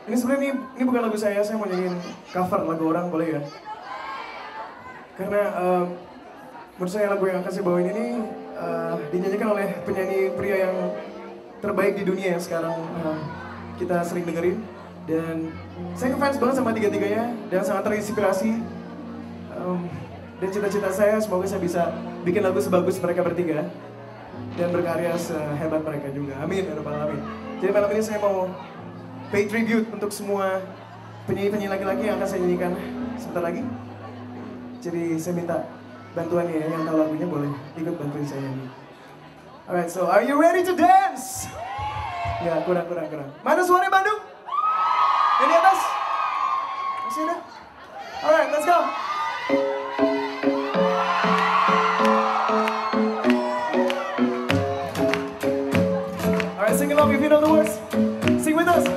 Ini sebenarnya ini bukan lagu saya mau nyanyiin cover lagu orang, boleh ya? Karena menurut saya lagu yang akan saya bawain ini dinyanyikan oleh penyanyi pria yang terbaik di dunia yang sekarang kita sering dengerin. Dan saya ngefans banget sama tiga-tiganya dan sangat terinspirasi. Dan cita-cita saya semoga saya bisa bikin lagu sebagus mereka bertiga dan berkarya sehebat mereka juga. Amin ya rabbal alamin. Jadi malam ini saya mau pay tribute untuk semua penyanyi-penyanyi laki-laki yang akan saya nyanyikan sebentar lagi. Jadi saya minta bantuannya ya, yang tahu lagunya boleh ikut bantuin saya nyanyi. Alright, so are you ready to dance? Ya, kurang. Mana suara Bandung? Yang di atas? Masih ada? Alright, let's go! Alright, sing along if you know the words. Sing with us!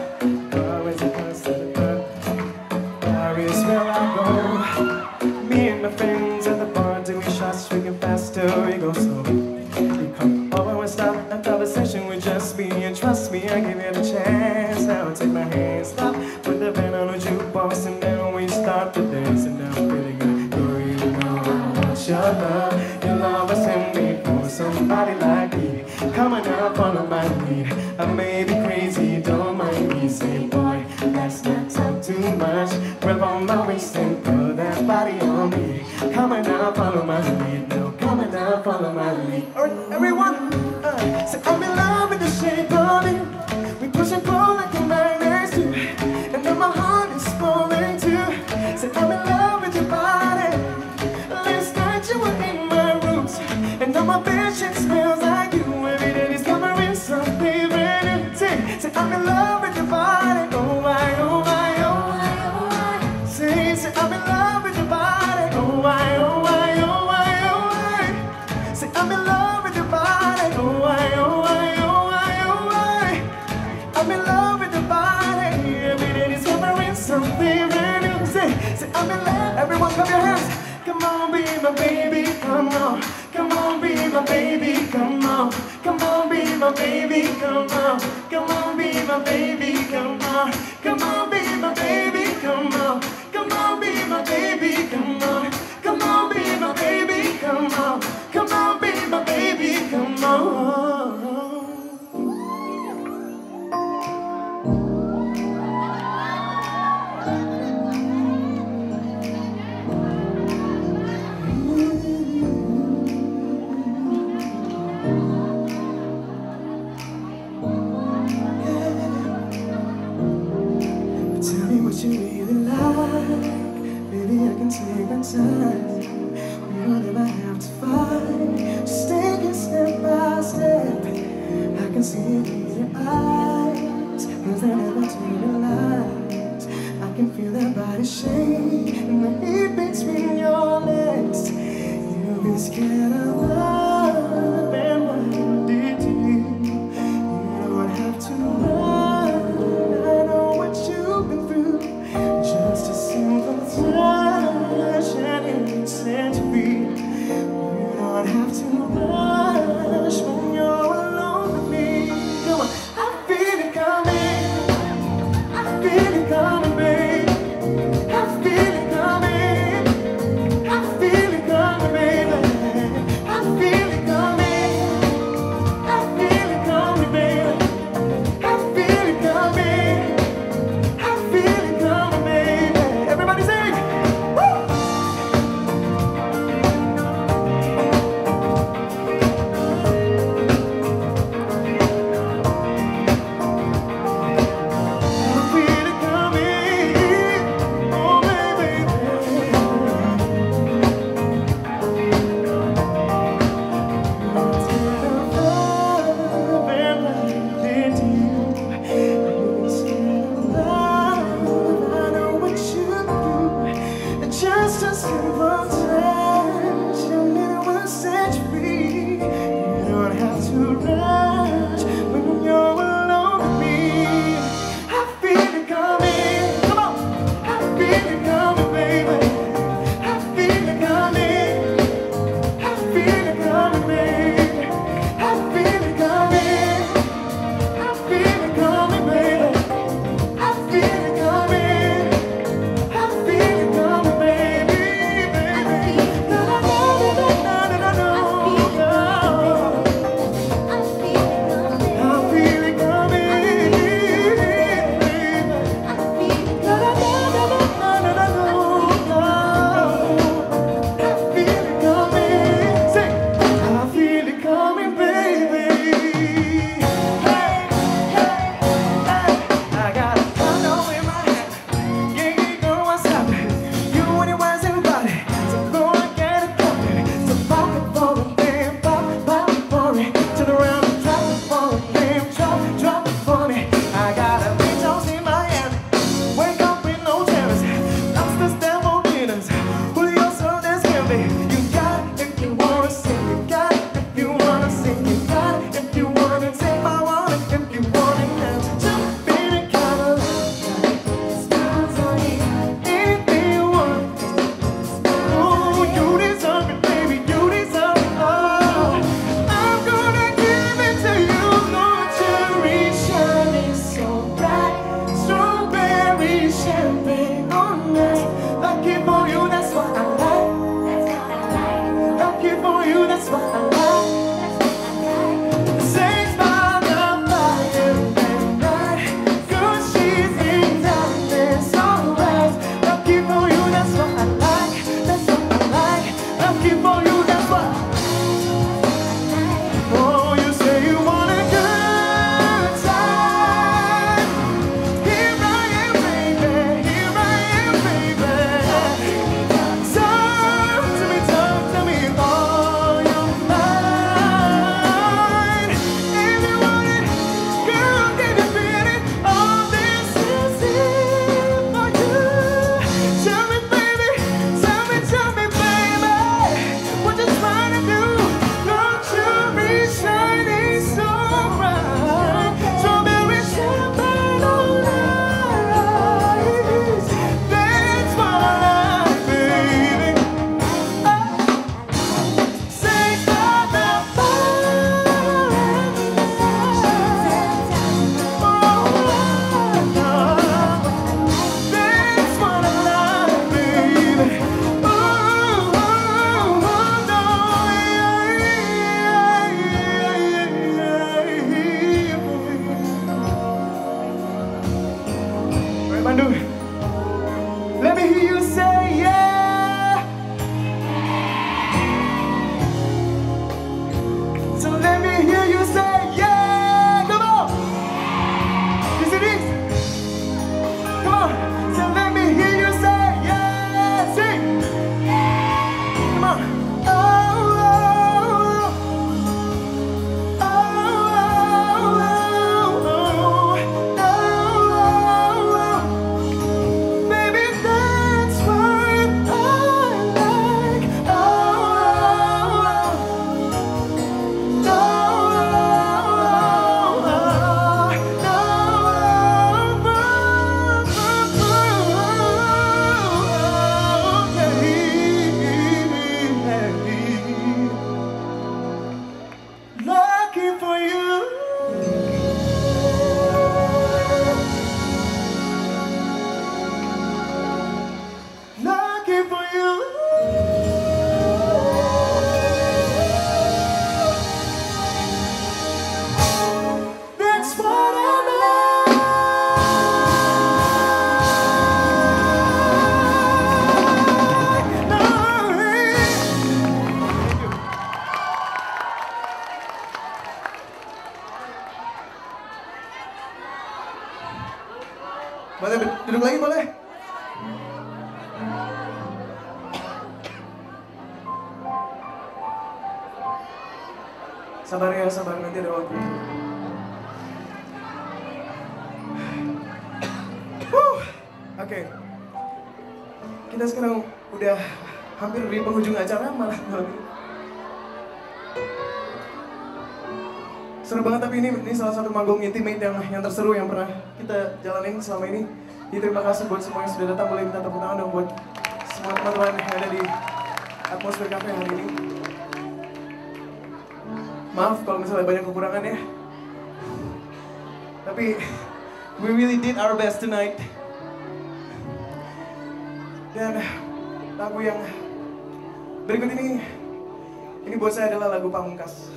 Paris where I go. Me and my friends at the bar doing shots, drinking faster, we go slow. You come over and stop a conversation with just me, and trust me, I give it a chance. Now take my hand, stop, put the band on the jukebox, and then we start to dance. And I'm feeling good, girl, you know I want your love was handmade for somebody like me. Coming up on my lead, I may be crazy, don't mind me. Say, boy, that's not talk too much. Grab on my waist and put that body on me. Coming up, follow my lead. Now coming up, follow my lead. Alright, everyone, say I'm in love with the shape of it. We push and pull like a magnet do. And now my heart is falling too. Say I'm in love with your body. Last night you were in my rooms, and now my bedsheet smells like you. Every day is covering something brand new. Say I'm in love with your body. Oh my, oh my, oh my, oh my. Say I'm in love with your body. Oh my, oh my, oh my, oh my. Say I'm in love with your body. Oh my, oh my, oh my, oh my. I'm in love with your body. Every day is covering something brand new. Say I'm in love. Everyone, clap your hands. Come on, be my baby, come on. Come on, be my baby, come on. Come on, be my baby, come on. Come on, be my baby, come on. Come on, be my baby, come on. Come on, be my baby, come on. Come on, be my baby, come on. Come on, be my baby, come on. Tell me what you really like. Baby, I can take my time. We don't ever have to fight. Just take it step by step. I can see it in your eyes. Cause I never turn the lights. I can feel that body shake, and the heat between your legs. You've been scared of love and what it did to you. You don't have to run. I know what you've been through. Just a simple touch and it's set to be. You don't have to rush when you're alone with me. Come on, I feel it coming. I feel it coming, babe. I feel it coming. I feel it coming, baby. I feel Bandung. Let me hear you say yeah. So let me hear you say yeah. Come on. You see this? Come on. So let me hear you say yeah. Sing. Come on. Oh, oh, oh, oh, oh, oh, oh. Baby, that's what I like. Oh, oh, lucky for you. Lucky for you. That's what I like. Boleh duduk lagi boleh? Sabar ya, sabar, nanti ada waktu. Oke. Kita sekarang udah hampir di penghujung acara malah malam ini. Seru banget, tapi ini salah satu manggung intimate yang terseru yang pernah kita jalanin selama ini. Jadi terima kasih buat semua yang sudah datang. Boleh minta tepuk tangan dong buat semua teman-teman yang ada di Atmosfer Cafe hari ini. Maaf kalau misalnya banyak kekurangan ya. Tapi we really did our best tonight. Dan lagu yang berikut ini buat saya adalah lagu pamungkas.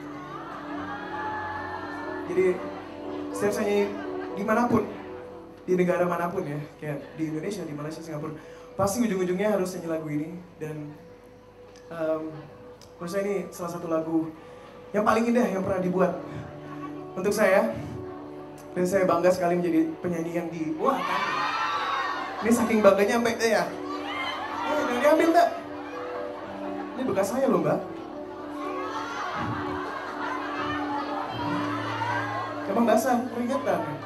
Jadi setiap saya nyanyi dimanapun, di negara manapun ya, kayak di Indonesia, di Malaysia, Singapura, pasti ujung-ujungnya harus nyanyi lagu ini. Dan menurut saya ini salah satu lagu yang paling indah yang pernah dibuat untuk saya. Dan saya bangga sekali menjadi penyanyi yang wah, ini saking bangganya sampai ya. Jangan diambil mbak. Ini bekas saya loh mbak. Emang basah, keringetan.